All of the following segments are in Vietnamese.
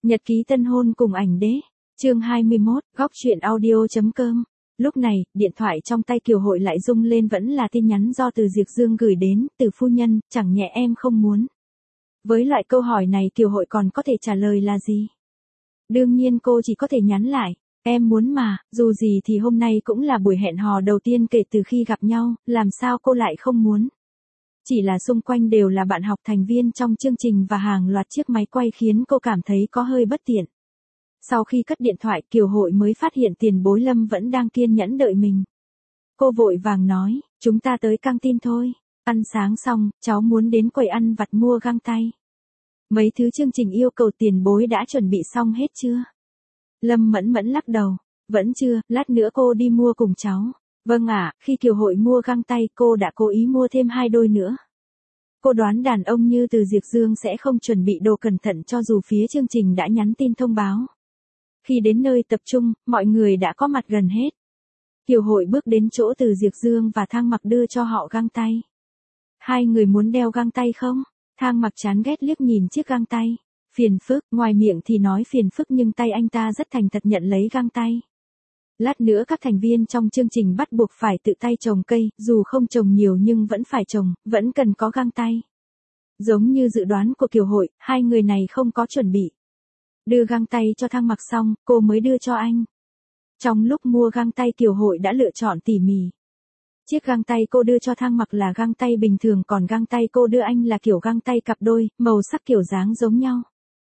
Nhật ký tân hôn cùng ảnh đế. Chương 21, góc truyện audio.com. Lúc này, điện thoại trong tay Kiều Hội lại rung lên, vẫn là tin nhắn do Từ Diệp Dương gửi đến. Từ phu nhân, chẳng nhẽ em không muốn. Với loại câu hỏi này Kiều Hội còn có thể trả lời là gì? Đương nhiên cô chỉ có thể nhắn lại. Em muốn mà, dù gì thì hôm nay cũng là buổi hẹn hò đầu tiên kể từ khi gặp nhau, làm sao cô lại không muốn? Chỉ là xung quanh đều là bạn học thành viên trong chương trình và hàng loạt chiếc máy quay khiến cô cảm thấy có hơi bất tiện. Sau khi cất điện thoại, Kiều Hội mới phát hiện tiền bối Lâm vẫn đang kiên nhẫn đợi mình. Cô vội vàng nói, chúng ta tới căng tin thôi. Ăn sáng xong, cháu muốn đến quầy ăn vặt mua găng tay. Mấy thứ chương trình yêu cầu tiền bối đã chuẩn bị xong hết chưa? Lâm mẫn mẫn lắc đầu, vẫn chưa, lát nữa cô đi mua cùng cháu. Vâng ạ, khi Kiều Hội mua găng tay cô đã cố ý mua thêm 2 đôi nữa. Cô đoán đàn ông như Từ Diệp Dương sẽ không chuẩn bị đồ cẩn thận cho dù phía chương trình đã nhắn tin thông báo. Khi đến nơi tập trung, mọi người đã có mặt gần hết. Kiều Hội bước đến chỗ Từ Diệp Dương và Thang Mặc đưa cho họ găng tay. Hai người muốn đeo găng tay không? Thang Mặc chán ghét liếc nhìn chiếc găng tay. Phiền phức, ngoài miệng thì nói phiền phức nhưng tay anh ta rất thành thật nhận lấy găng tay. Lát nữa các thành viên trong chương trình bắt buộc phải tự tay trồng cây, dù không trồng nhiều nhưng vẫn phải trồng, vẫn cần có găng tay. Giống như dự đoán của Kiều Hội, hai người này không có chuẩn bị. Đưa găng tay cho Thang Mặc xong, cô mới đưa cho anh. Trong lúc mua găng tay Kiều Hội đã lựa chọn tỉ mỉ. Chiếc găng tay cô đưa cho Thang Mặc là găng tay bình thường, còn găng tay cô đưa anh là kiểu găng tay cặp đôi, màu sắc kiểu dáng giống nhau.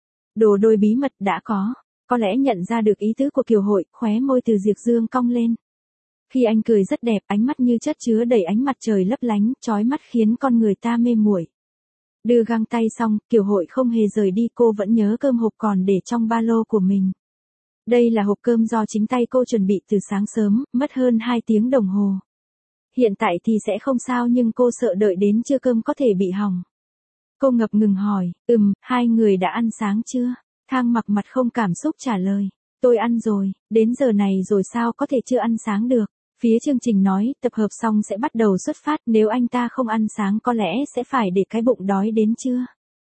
Đồ đôi bí mật đã có lẽ nhận ra được ý tứ của Kiều Hội, khóe môi Từ Diệp Dương cong lên. Khi anh cười rất đẹp, ánh mắt như chất chứa đầy ánh mặt trời lấp lánh, chói mắt khiến con người ta mê muội. Đưa găng tay xong, Kiều Hội không hề rời đi, cô vẫn nhớ cơm hộp còn để trong ba lô của mình. Đây là hộp cơm do chính tay cô chuẩn bị từ sáng sớm, mất hơn 2 tiếng đồng hồ. Hiện tại thì sẽ không sao nhưng cô sợ đợi đến trưa cơm có thể bị hỏng. Cô ngập ngừng hỏi, hai người đã ăn sáng chưa? Thang Mặc mặt không cảm xúc trả lời, tôi ăn rồi, đến giờ này rồi sao có thể chưa ăn sáng được. Phía chương trình nói, tập hợp xong sẽ bắt đầu xuất phát, nếu anh ta không ăn sáng có lẽ sẽ phải để cái bụng đói đến trưa.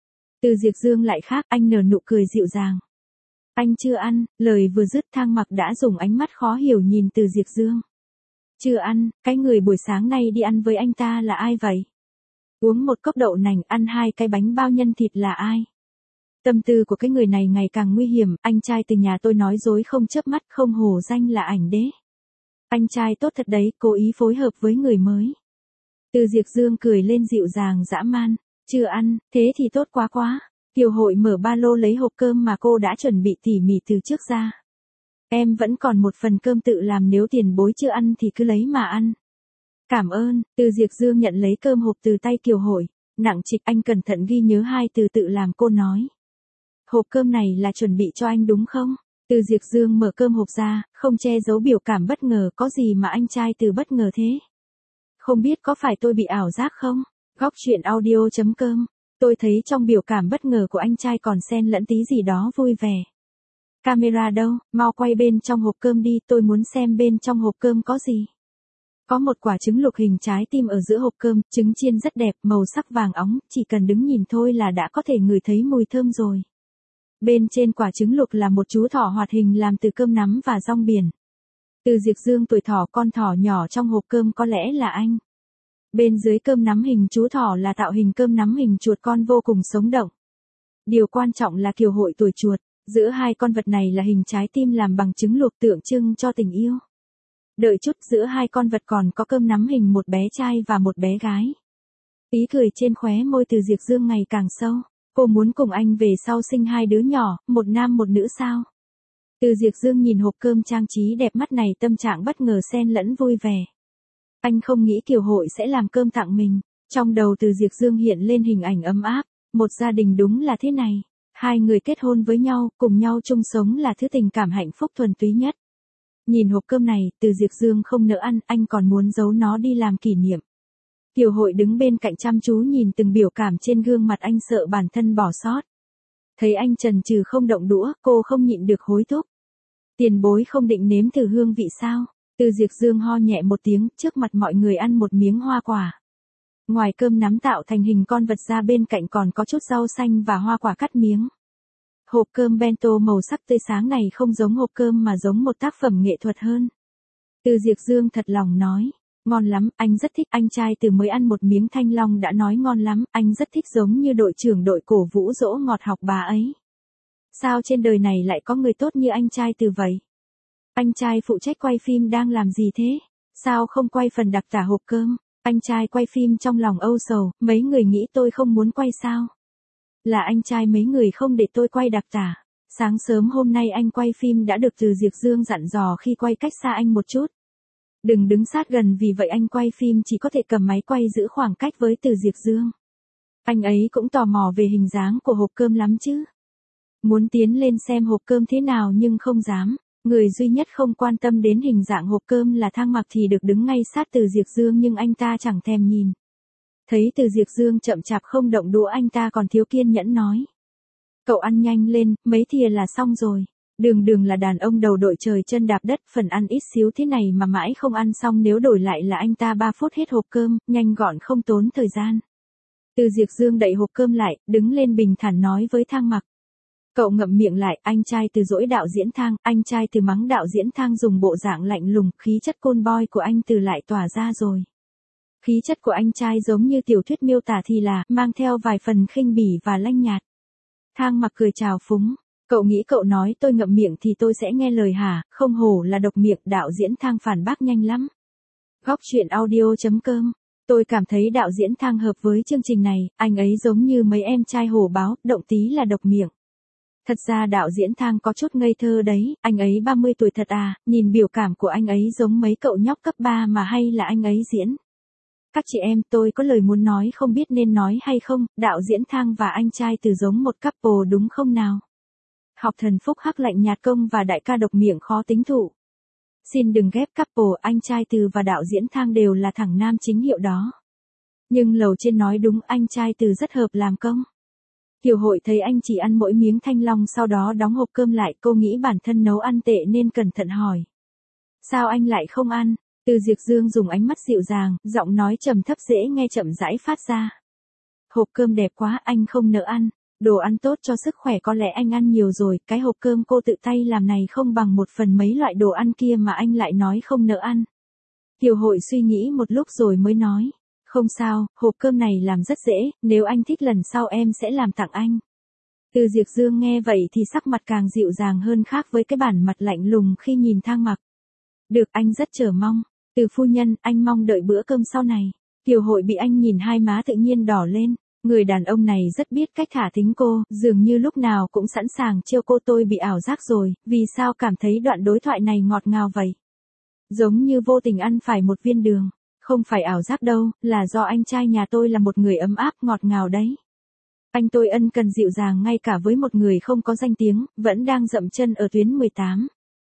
Từ Diệp Dương lại khác, anh nở nụ cười dịu dàng. Anh chưa ăn, lời vừa dứt Thang Mặc đã dùng ánh mắt khó hiểu nhìn Từ Diệp Dương. Chưa ăn, cái người buổi sáng nay đi ăn với anh ta là ai vậy? Uống một cốc đậu nành, ăn 2 cái bánh bao nhân thịt là ai? Tâm tư của cái người này ngày càng nguy hiểm, anh trai từ nhà tôi nói dối không chớp mắt, không hổ danh là ảnh đế. Anh trai tốt thật đấy, cố ý phối hợp với người mới. Từ Diệp Dương cười lên dịu dàng dã man, chưa ăn, thế thì tốt quá quá. Kiều Hội mở ba lô lấy hộp cơm mà cô đã chuẩn bị tỉ mỉ từ trước ra. Em vẫn còn một phần cơm tự làm, nếu tiền bối chưa ăn thì cứ lấy mà ăn. Cảm ơn. Từ Diệp Dương nhận lấy cơm hộp từ tay Kiều Hội. Nặng trịch, anh cẩn thận ghi nhớ 2 từ tự làm, cô nói. Hộp cơm này là chuẩn bị cho anh đúng không? Từ Diệp Dương mở cơm hộp ra, không che giấu biểu cảm bất ngờ, có gì mà anh trai Từ bất ngờ thế? Không biết có phải tôi bị ảo giác không? Góc truyện audio.com. Tôi thấy trong biểu cảm bất ngờ của anh trai còn xen lẫn tí gì đó vui vẻ. Camera đâu, mau quay bên trong hộp cơm đi, tôi muốn xem bên trong hộp cơm có gì. Có một quả trứng luộc hình trái tim ở giữa hộp cơm, trứng chiên rất đẹp, màu sắc vàng óng, chỉ cần đứng nhìn thôi là đã có thể ngửi thấy mùi thơm rồi. Bên trên quả trứng luộc là một chú thỏ hoạt hình làm từ cơm nắm và rong biển. Từ Diệp Dương tuổi thỏ, con thỏ nhỏ trong hộp cơm có lẽ là anh. Bên dưới cơm nắm hình chú thỏ là tạo hình cơm nắm hình chuột con vô cùng sống động. Điều quan trọng là Kiều Hội tuổi chuột, giữa hai con vật này là hình trái tim làm bằng trứng luộc tượng trưng cho tình yêu. Đợi chút, giữa hai con vật còn có cơm nắm hình một bé trai và một bé gái. Ý cười trên khóe môi Từ Diệp Dương ngày càng sâu. Cô muốn cùng anh về sau sinh 2 đứa nhỏ, một nam một nữ sao? Từ Diệp Dương nhìn hộp cơm trang trí đẹp mắt này, tâm trạng bất ngờ xen lẫn vui vẻ. Anh không nghĩ Kiều Hội sẽ làm cơm tặng mình. Trong đầu Từ Diệp Dương hiện lên hình ảnh ấm áp, một gia đình đúng là thế này. 2 người kết hôn với nhau, cùng nhau chung sống là thứ tình cảm hạnh phúc thuần túy nhất. Nhìn hộp cơm này, Từ Diệp Dương không nỡ ăn, anh còn muốn giấu nó đi làm kỷ niệm. Kiều Hội đứng bên cạnh chăm chú nhìn từng biểu cảm trên gương mặt anh, sợ bản thân bỏ sót. Thấy anh chần chừ không động đũa, cô không nhịn được hối thúc. Tiền bối không định nếm thử hương vị sao? Từ Diệp Dương ho nhẹ một tiếng, trước mặt mọi người ăn một miếng hoa quả. Ngoài cơm nắm tạo thành hình con vật ra, bên cạnh còn có chút rau xanh và hoa quả cắt miếng. Hộp cơm bento màu sắc tươi sáng này không giống hộp cơm mà giống một tác phẩm nghệ thuật hơn. Từ Diệp Dương thật lòng nói. Ngon lắm, anh rất thích. Anh trai Từ mới ăn một miếng thanh long đã nói ngon lắm, anh rất thích, giống như đội trưởng đội cổ vũ dỗ ngọt học bà ấy. Sao trên đời này lại có người tốt như anh trai Từ vậy? Anh trai phụ trách quay phim đang làm gì thế? Sao không quay phần đặc tả hộp cơm? Anh trai quay phim trong lòng âu sầu, mấy người nghĩ tôi không muốn quay sao? Là anh trai mấy người không để tôi quay đặc tả. Sáng sớm hôm nay anh quay phim đã được Từ Diệp Dương dặn dò khi quay cách xa anh một chút. Đừng đứng sát gần, vì vậy anh quay phim chỉ có thể cầm máy quay giữ khoảng cách với Từ Diệp Dương. Anh ấy cũng tò mò về hình dáng của hộp cơm lắm chứ. Muốn tiến lên xem hộp cơm thế nào nhưng không dám. Người duy nhất không quan tâm đến hình dạng hộp cơm là Thang Mặc thì được đứng ngay sát Từ Diệp Dương nhưng anh ta chẳng thèm nhìn. Thấy Từ Diệp Dương chậm chạp không động đũa, anh ta còn thiếu kiên nhẫn nói. Cậu ăn nhanh lên, mấy thìa là xong rồi. Đường là đàn ông đầu đội trời chân đạp đất, phần ăn ít xíu thế này mà mãi không ăn xong, nếu đổi lại là anh ta 3 phút hết hộp cơm, nhanh gọn không tốn thời gian. Từ Diệp Dương đậy hộp cơm lại, đứng lên bình thản nói với Thang Mặc. Cậu ngậm miệng lại. Anh trai Từ dỗi đạo diễn Thang, anh trai Từ mắng đạo diễn Thang dùng bộ dạng lạnh lùng, khí chất côn boy của anh Từ lại tỏa ra rồi. Khí chất của anh trai giống như tiểu thuyết miêu tả thì là, mang theo vài phần khinh bỉ và lanh nhạt. Thang Mặc cười trào phúng. Cậu nghĩ cậu nói tôi ngậm miệng thì tôi sẽ nghe lời hả? Không hổ là độc miệng, đạo diễn Thang phản bác nhanh lắm. Góc truyện audio.com. Tôi cảm thấy đạo diễn Thang hợp với chương trình này, anh ấy giống như mấy em trai hổ báo, động tí là độc miệng. Thật ra đạo diễn Thang có chút ngây thơ đấy, anh ấy 30 tuổi thật à, nhìn biểu cảm của anh ấy giống mấy cậu nhóc cấp 3 mà, hay là anh ấy diễn. Các chị em, tôi có lời muốn nói không biết nên nói hay không, đạo diễn Thang và anh trai Từ giống một couple đúng không nào? Học thần Phúc Hắc lạnh nhạt công và đại ca độc miệng khó tính thụ. Xin đừng ghép couple, anh trai Từ và đạo diễn Thang đều là thẳng nam chính hiệu đó. Nhưng lầu trên nói đúng, anh trai Từ rất hợp làm công. Kiều Hội thấy anh chỉ ăn mỗi miếng thanh long sau đó đóng hộp cơm lại, cô nghĩ bản thân nấu ăn tệ nên cẩn thận hỏi. Sao anh lại không ăn? Từ Diệp Dương dùng ánh mắt dịu dàng, giọng nói trầm thấp dễ nghe chậm rãi phát ra. Hộp cơm đẹp quá, anh không nỡ ăn. Đồ ăn tốt cho sức khỏe có lẽ anh ăn nhiều rồi, cái hộp cơm cô tự tay làm này không bằng 1/10 mấy loại đồ ăn kia mà anh lại nói không nỡ ăn. Kiều Hội suy nghĩ một lúc rồi mới nói. Không sao, hộp cơm này làm rất dễ, nếu anh thích lần sau em sẽ làm tặng anh. Từ Diệp Dương nghe vậy thì sắc mặt càng dịu dàng hơn, khác với cái bản mặt lạnh lùng khi nhìn Thang Mặc. Được, anh rất chờ mong. Từ phu nhân, anh mong đợi bữa cơm sau này. Kiều Hội bị anh nhìn hai má tự nhiên đỏ lên. Người đàn ông này rất biết cách thả thính cô, dường như lúc nào cũng sẵn sàng trêu cô. Tôi bị ảo giác rồi, vì sao cảm thấy đoạn đối thoại này ngọt ngào vậy? Giống như vô tình ăn phải một viên đường. Không phải ảo giác đâu, là do anh trai nhà tôi là một người ấm áp ngọt ngào đấy. Anh tôi ân cần dịu dàng ngay cả với một người không có danh tiếng, vẫn đang dậm chân ở tuyến 18.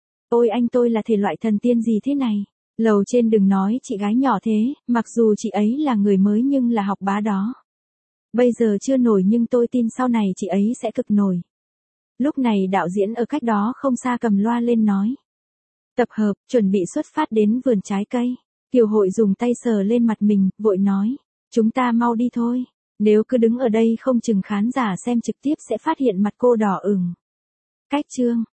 Ôi anh tôi là thể loại thần tiên gì thế này? Lầu trên đừng nói chị gái nhỏ thế, mặc dù chị ấy là người mới nhưng là học bá đó. Bây giờ chưa nổi nhưng tôi tin sau này chị ấy sẽ cực nổi. Lúc này đạo diễn ở cách đó không xa cầm loa lên nói. Tập hợp, chuẩn bị xuất phát đến vườn trái cây. Kiều Hội dùng tay sờ lên mặt mình, vội nói. Chúng ta mau đi thôi. Nếu cứ đứng ở đây không chừng khán giả xem trực tiếp sẽ phát hiện mặt cô đỏ ửng. Cách chương.